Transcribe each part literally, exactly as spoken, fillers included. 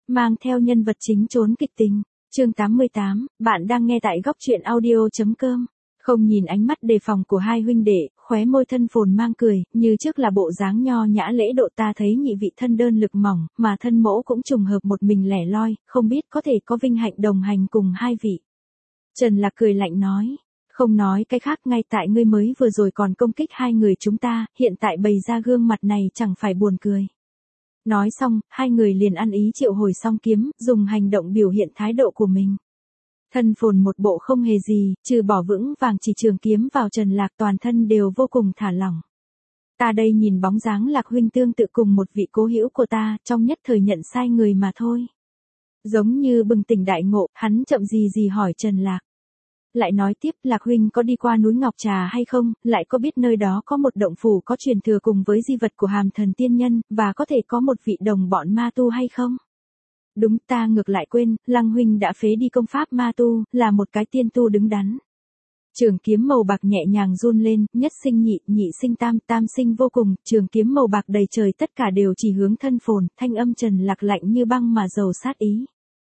mang theo nhân vật chính trốn kịch tình. Chương tám mươi tám, bạn đang nghe tại góc truyện audio.com. Không nhìn ánh mắt đề phòng của hai huynh đệ, khóe môi Thân Phồn mang cười, như trước là bộ dáng nho nhã lễ độ. Ta thấy nhị vị thân đơn lực mỏng, mà thân mẫu cũng trùng hợp một mình lẻ loi, không biết có thể có vinh hạnh đồng hành cùng hai vị. Trần Lạc cười lạnh nói, không nói cái khác, ngay tại ngươi mới vừa rồi còn công kích hai người chúng ta, hiện tại bày ra gương mặt này chẳng phải buồn cười. Nói xong, hai người liền ăn ý triệu hồi song kiếm, dùng hành động biểu hiện thái độ của mình. Thân Phồn một bộ không hề gì, trừ bỏ vững vàng chỉ trường kiếm vào Trần Lạc, toàn thân đều vô cùng thả lỏng. Ta đây nhìn bóng dáng Lạc huynh tương tự cùng một vị cố hữu của ta, trong nhất thời nhận sai người mà thôi. Giống như bừng tỉnh đại ngộ, hắn chậm gì gì hỏi Trần Lạc. Lại nói tiếp, Lạc huynh có đi qua núi Ngọc Trà hay không, lại có biết nơi đó có một động phủ có truyền thừa cùng với di vật của Hàm Thần tiên nhân, và có thể có một vị đồng bọn ma tu hay không? Đúng, ta ngược lại quên, Lăng huynh đã phế đi công pháp ma tu, là một cái tiên tu đứng đắn. Trường kiếm màu bạc nhẹ nhàng run lên, nhất sinh nhị, nhị sinh tam, tam sinh vô cùng, trường kiếm màu bạc đầy trời tất cả đều chỉ hướng Thân Phồn, thanh âm Trần Lạc lạnh như băng mà giàu sát ý.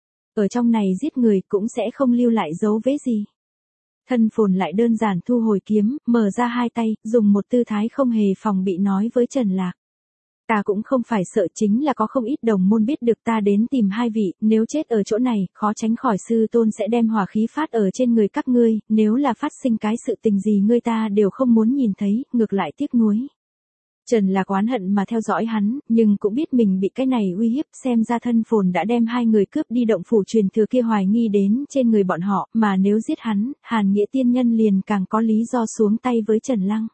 Ở trong này giết người cũng sẽ không lưu lại dấu vết gì. Thân Phồn lại đơn giản thu hồi kiếm, mở ra hai tay, dùng một tư thái không hề phòng bị nói với Trần Lạc. Ta cũng không phải sợ, chính là có không ít đồng môn biết được ta đến tìm hai vị, nếu chết ở chỗ này, khó tránh khỏi sư tôn sẽ đem hỏa khí phát ở trên người các ngươi, nếu là phát sinh cái sự tình gì ngươi ta đều không muốn nhìn thấy, ngược lại tiếc nuối. Trần Lạc oán hận mà theo dõi hắn, nhưng cũng biết mình bị cái này uy hiếp, xem ra Thân Phồn đã đem hai người cướp đi động phủ truyền thừa kia hoài nghi đến trên người bọn họ, mà nếu giết hắn, Hàn Nghĩa tiên nhân liền càng có lý do xuống tay với Trần Lăng.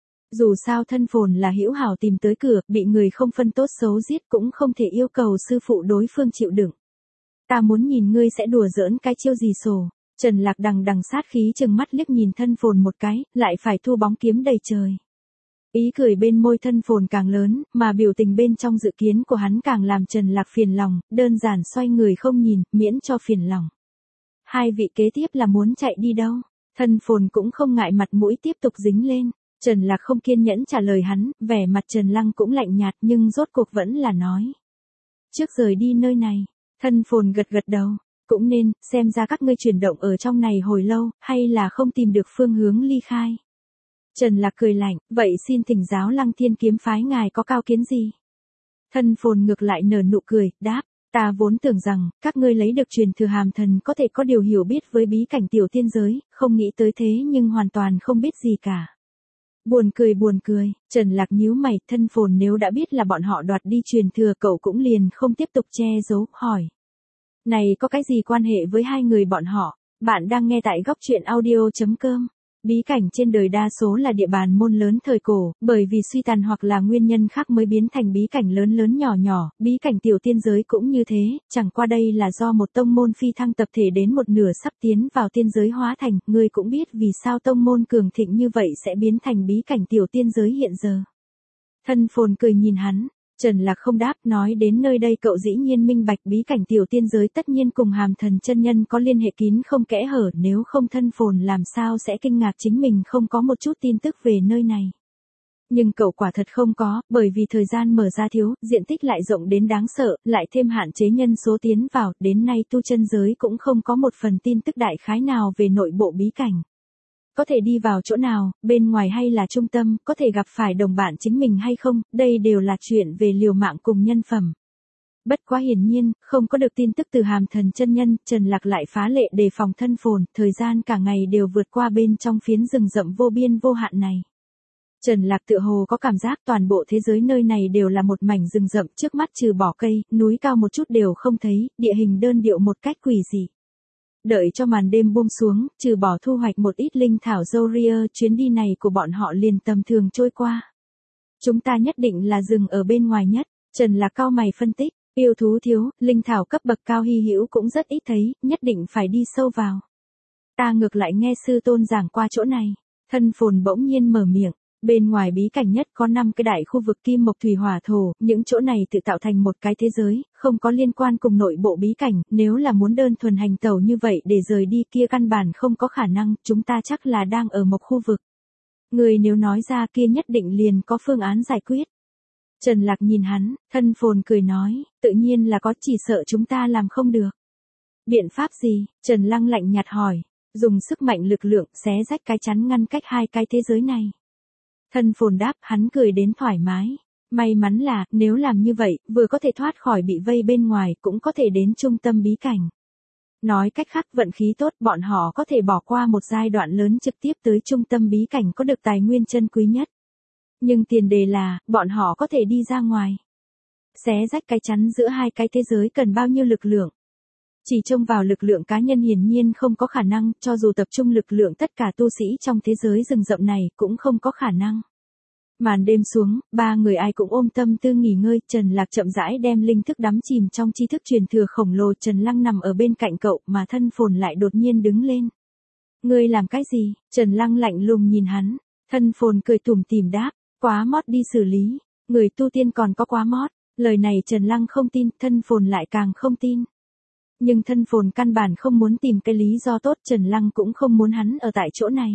Dù sao Thân Phồn là hữu hảo tìm tới cửa, bị người không phân tốt xấu giết cũng không thể yêu cầu sư phụ đối phương chịu đựng. Ta muốn nhìn ngươi sẽ đùa giỡn cái chiêu gì sổ. Trần Lạc đằng đằng sát khí chừng mắt liếc nhìn Thân Phồn một cái, lại phải thu bóng kiếm đầy trời. Ý cười bên môi Thân Phồn càng lớn, mà biểu tình bên trong dự kiến của hắn càng làm Trần Lạc phiền lòng, đơn giản xoay người không nhìn, miễn cho phiền lòng. Hai vị kế tiếp là muốn chạy đi đâu? Thân Phồn cũng không ngại mặt mũi tiếp tục dính lên. Trần Lạc không kiên nhẫn trả lời hắn, vẻ mặt Trần Lăng cũng lạnh nhạt nhưng rốt cuộc vẫn là nói. Trước rời đi nơi này, Thân Phồn gật gật đầu, cũng nên, xem ra các ngươi chuyển động ở trong này hồi lâu, hay là không tìm được phương hướng ly khai. Trần Lạc cười lạnh, vậy xin thỉnh giáo Lăng Thiên kiếm phái ngài có cao kiến gì? Thân Phồn ngược lại nở nụ cười, đáp, ta vốn tưởng rằng, các ngươi lấy được truyền thừa Hàm Thần có thể có điều hiểu biết với bí cảnh tiểu tiên giới, không nghĩ tới thế nhưng hoàn toàn không biết gì cả. Buồn cười buồn cười, Trần Lạc nhíu mày, Thân Phồn nếu đã biết là bọn họ đoạt đi truyền thừa cậu cũng liền không tiếp tục che giấu, hỏi. Này có cái gì quan hệ với hai người bọn họ? Bạn đang nghe tại góc truyện audio.com. Bí cảnh trên đời đa số là địa bàn môn lớn thời cổ, bởi vì suy tàn hoặc là nguyên nhân khác mới biến thành bí cảnh lớn lớn nhỏ nhỏ, bí cảnh tiểu tiên giới cũng như thế, chẳng qua đây là do một tông môn phi thăng tập thể đến một nửa sắp tiến vào tiên giới hóa thành, ngươi cũng biết vì sao tông môn cường thịnh như vậy sẽ biến thành bí cảnh tiểu tiên giới hiện giờ. Thân Phồn cười nhìn hắn. Trần Lạc không đáp, nói đến nơi đây cậu dĩ nhiên minh bạch bí cảnh tiểu tiên giới tất nhiên cùng Hàm Thần chân nhân có liên hệ kín không kẽ hở, nếu không Thân Phồn làm sao sẽ kinh ngạc chính mình không có một chút tin tức về nơi này. Nhưng cậu quả thật không có, bởi vì thời gian mở ra thiếu, diện tích lại rộng đến đáng sợ, lại thêm hạn chế nhân số tiến vào, đến nay tu chân giới cũng không có một phần tin tức đại khái nào về nội bộ bí cảnh. Có thể đi vào chỗ nào, bên ngoài hay là trung tâm, có thể gặp phải đồng bạn chính mình hay không, đây đều là chuyện về liều mạng cùng nhân phẩm. Bất quá hiển nhiên, không có được tin tức từ Hàm Thần chân nhân, Trần Lạc lại phá lệ đề phòng Thân Phồn, thời gian cả ngày đều vượt qua bên trong phiến rừng rậm vô biên vô hạn này. Trần Lạc tựa hồ có cảm giác toàn bộ thế giới nơi này đều là một mảnh rừng rậm, trước mắt trừ bỏ cây, núi cao một chút đều không thấy, địa hình đơn điệu một cách quỷ dị. Đợi cho màn đêm buông xuống, trừ bỏ thu hoạch một ít linh thảo Zoria, chuyến đi này của bọn họ liền tầm thường trôi qua. Chúng ta nhất định là dừng ở bên ngoài nhất, Trần Lạc cau mày phân tích, yêu thú thiếu, linh thảo cấp bậc cao hy hữu cũng rất ít thấy, nhất định phải đi sâu vào. Ta ngược lại nghe sư tôn giảng qua chỗ này, Thân Phồn bỗng nhiên mở miệng. Bên ngoài bí cảnh nhất có năm cái đại khu vực kim mộc thủy hỏa thổ, những chỗ này tự tạo thành một cái thế giới, không có liên quan cùng nội bộ bí cảnh, nếu là muốn đơn thuần hành tẩu như vậy để rời đi kia căn bản không có khả năng, chúng ta chắc là đang ở một khu vực. Người nếu nói ra kia nhất định liền có phương án giải quyết. Trần Lạc nhìn hắn, thân phồn cười nói, tự nhiên là có, chỉ sợ chúng ta làm không được. Biện pháp gì? Trần Lăng lạnh nhạt hỏi, dùng sức mạnh lực lượng xé rách cái chắn ngăn cách hai cái thế giới này. Thân phồn đáp, hắn cười đến thoải mái. May mắn là, nếu làm như vậy, vừa có thể thoát khỏi bị vây bên ngoài, cũng có thể đến trung tâm bí cảnh. Nói cách khác, vận khí tốt, bọn họ có thể bỏ qua một giai đoạn lớn trực tiếp tới trung tâm bí cảnh có được tài nguyên chân quý nhất. Nhưng tiền đề là, bọn họ có thể đi ra ngoài. Xé rách cái chắn giữa hai cái thế giới cần bao nhiêu lực lượng? Chỉ trông vào lực lượng cá nhân hiển nhiên không có khả năng, cho dù tập trung lực lượng tất cả tu sĩ trong thế giới rừng rậm này cũng không có khả năng. Màn đêm xuống, ba người ai cũng ôm tâm tư nghỉ ngơi, Trần Lạc chậm rãi đem linh thức đắm chìm trong tri thức truyền thừa khổng lồ. Trần Lăng nằm ở bên cạnh cậu mà thân phồn lại đột nhiên đứng lên. Ngươi làm cái gì? Trần Lăng lạnh lùng nhìn hắn, thân phồn cười tủm tỉm đáp, quá mót đi xử lý, người tu tiên còn có quá mót. Lời này Trần Lăng không tin, thân phồn lại càng không tin. Nhưng thân phồn căn bản không muốn tìm cái lý do tốt, Trần Lăng cũng không muốn hắn ở tại chỗ này.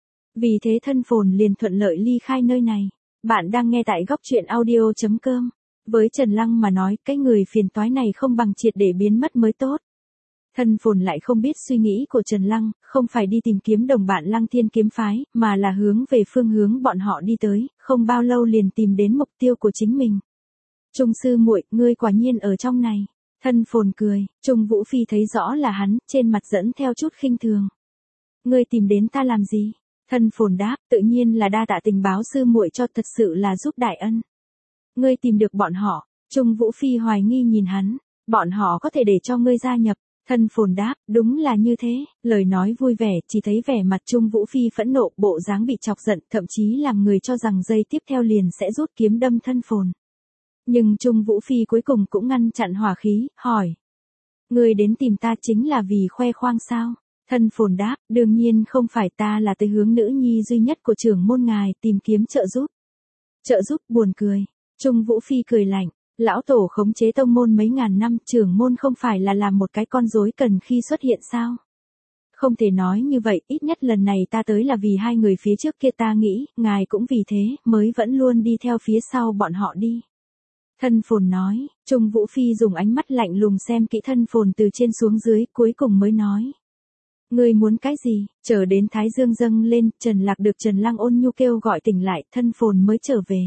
Vì thế thân phồn liền thuận lợi ly khai nơi này. Bạn đang nghe tại góc truyện audio chấm com. Với Trần Lăng mà nói, cái người phiền toái này không bằng triệt để biến mất mới tốt. Thân phồn lại không biết suy nghĩ của Trần Lăng, không phải đi tìm kiếm đồng bạn Lăng Thiên kiếm phái, mà là hướng về phương hướng bọn họ đi tới, không bao lâu liền tìm đến mục tiêu của chính mình. Trung sư muội, ngươi quả nhiên ở trong này. Thân phồn cười, Trung Vũ Phi thấy rõ là hắn, trên mặt dẫn theo chút khinh thường. Ngươi tìm đến ta làm gì? Thân phồn đáp, tự nhiên là đa tạ tình báo sư muội cho, thật sự là giúp đại ân. Ngươi tìm được bọn họ? Trung Vũ Phi hoài nghi nhìn hắn, bọn họ có thể để cho ngươi gia nhập. Thân phồn đáp, đúng là như thế, lời nói vui vẻ, chỉ thấy vẻ mặt Trung Vũ Phi phẫn nộ, bộ dáng bị chọc giận, thậm chí làm người cho rằng giây tiếp theo liền sẽ rút kiếm đâm thân phồn. Nhưng Trung Vũ Phi cuối cùng cũng ngăn chặn hỏa khí, hỏi. Ngươi đến tìm ta chính là vì khoe khoang sao? Thân phồn đáp, đương nhiên không phải, ta là tới hướng nữ nhi duy nhất của trưởng môn ngài, tìm kiếm trợ giúp. Trợ giúp? Buồn cười. Trung Vũ Phi cười lạnh, lão tổ khống chế tông môn mấy ngàn năm, trưởng môn không phải là làm một cái con rối cần khi xuất hiện sao? Không thể nói như vậy, ít nhất lần này ta tới là vì hai người phía trước kia, ta nghĩ, ngài cũng vì thế, mới vẫn luôn đi theo phía sau bọn họ đi. Thân phồn nói, Trung Vũ Phi dùng ánh mắt lạnh lùng xem kỹ thân phồn từ trên xuống dưới, cuối cùng mới nói. Ngươi muốn cái gì? Chờ đến Thái Dương dâng lên, Trần Lạc được Trần Lăng ôn nhu kêu gọi tỉnh lại, thân phồn mới trở về.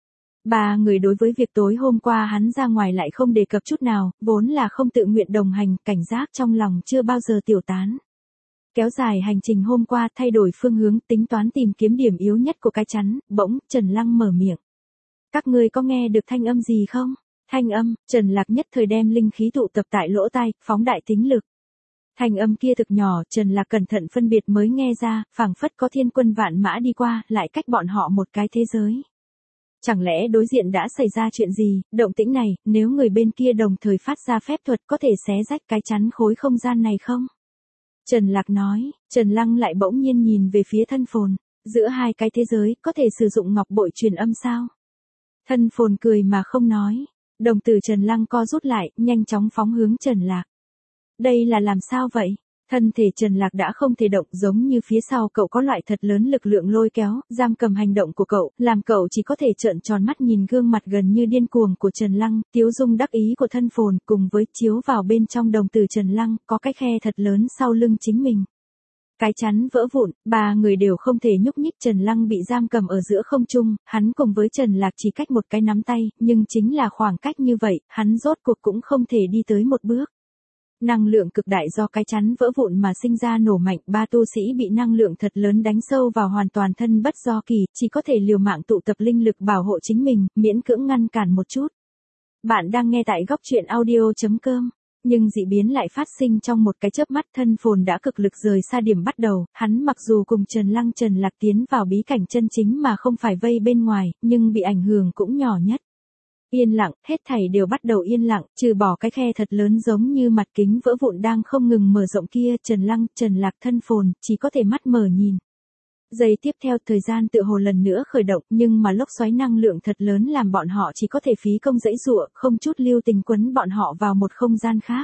Ba người đối với việc tối hôm qua hắn ra ngoài lại không đề cập chút nào, vốn là không tự nguyện đồng hành, cảnh giác trong lòng chưa bao giờ tiểu tán. Kéo dài hành trình hôm qua, thay đổi phương hướng, tính toán tìm kiếm điểm yếu nhất của cái chắn, bỗng, Trần Lăng mở miệng. Các ngươi có nghe được thanh âm gì không? Thanh âm, Trần Lạc nhất thời đem linh khí tụ tập tại lỗ tai, phóng đại tính lực. Thanh âm kia thực nhỏ, Trần Lạc cẩn thận phân biệt mới nghe ra, phảng phất có thiên quân vạn mã đi qua, lại cách bọn họ một cái thế giới. Chẳng lẽ đối diện đã xảy ra chuyện gì? Động tĩnh này, nếu người bên kia đồng thời phát ra phép thuật có thể xé rách cái chắn khối không gian này không? Trần Lạc nói, Trần Lăng lại bỗng nhiên nhìn về phía thân phồn, giữa hai cái thế giới, có thể sử dụng ngọc bội truyền âm sao? Thân phồn cười mà không nói, đồng tử Trần Lăng co rút lại, nhanh chóng phóng hướng Trần Lạc. Đây là làm sao vậy? Thân thể Trần Lạc đã không thể động, giống như phía sau cậu có loại thật lớn lực lượng lôi kéo, giam cầm hành động của cậu, làm cậu chỉ có thể trợn tròn mắt nhìn gương mặt gần như điên cuồng của Trần Lăng, tiếu dung đắc ý của thân phồn, cùng với chiếu vào bên trong đồng tử Trần Lăng, có cái khe thật lớn sau lưng chính mình. Cái chắn vỡ vụn, ba người đều không thể nhúc nhích, Trần Lăng bị giam cầm ở giữa không trung, hắn cùng với Trần Lạc chỉ cách một cái nắm tay, nhưng chính là khoảng cách như vậy, hắn rốt cuộc cũng không thể đi tới một bước. Năng lượng cực đại do cái chắn vỡ vụn mà sinh ra nổ mạnh, ba tu sĩ bị năng lượng thật lớn đánh sâu vào hoàn toàn thân bất do kỳ, chỉ có thể liều mạng tụ tập linh lực bảo hộ chính mình, miễn cưỡng ngăn cản một chút. Bạn đang nghe tại góc truyện audio chấm com. Nhưng dị biến lại phát sinh trong một cái chớp mắt, thân phồn đã cực lực rời xa điểm bắt đầu, hắn mặc dù cùng Trần Lăng Trần Lạc tiến vào bí cảnh chân chính mà không phải vây bên ngoài, nhưng bị ảnh hưởng cũng nhỏ nhất. Yên lặng, hết thảy đều bắt đầu yên lặng, trừ bỏ cái khe thật lớn giống như mặt kính vỡ vụn đang không ngừng mở rộng kia, Trần Lăng, Trần Lạc thân phồn, chỉ có thể mắt mở nhìn. Giây tiếp theo thời gian tựa hồ lần nữa khởi động, nhưng mà lốc xoáy năng lượng thật lớn làm bọn họ chỉ có thể phí công giãy giụa, không chút lưu tình quấn bọn họ vào một không gian khác.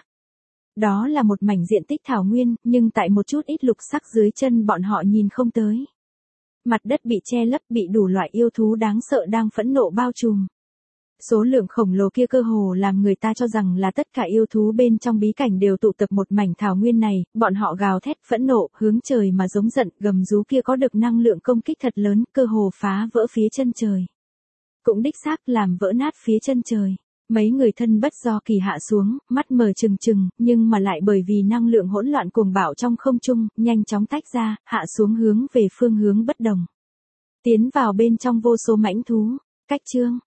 Đó là một mảnh diện tích thảo nguyên, nhưng tại một chút ít lục sắc dưới chân bọn họ nhìn không tới. Mặt đất bị che lấp, bị đủ loại yêu thú đáng sợ đang phẫn nộ bao trùm. Số lượng khổng lồ kia cơ hồ làm người ta cho rằng là tất cả yêu thú bên trong bí cảnh đều tụ tập một mảnh thảo nguyên này, bọn họ gào thét phẫn nộ, hướng trời mà giống giận, gầm rú kia có được năng lượng công kích thật lớn, cơ hồ phá vỡ phía chân trời. Cũng đích xác làm vỡ nát phía chân trời. Mấy người thân bất do kỳ hạ xuống, mắt mở trừng trừng, nhưng mà lại bởi vì năng lượng hỗn loạn cuồng bạo trong không trung, nhanh chóng tách ra, hạ xuống hướng về phương hướng bất đồng. Tiến vào bên trong vô số mãnh thú. Cách chương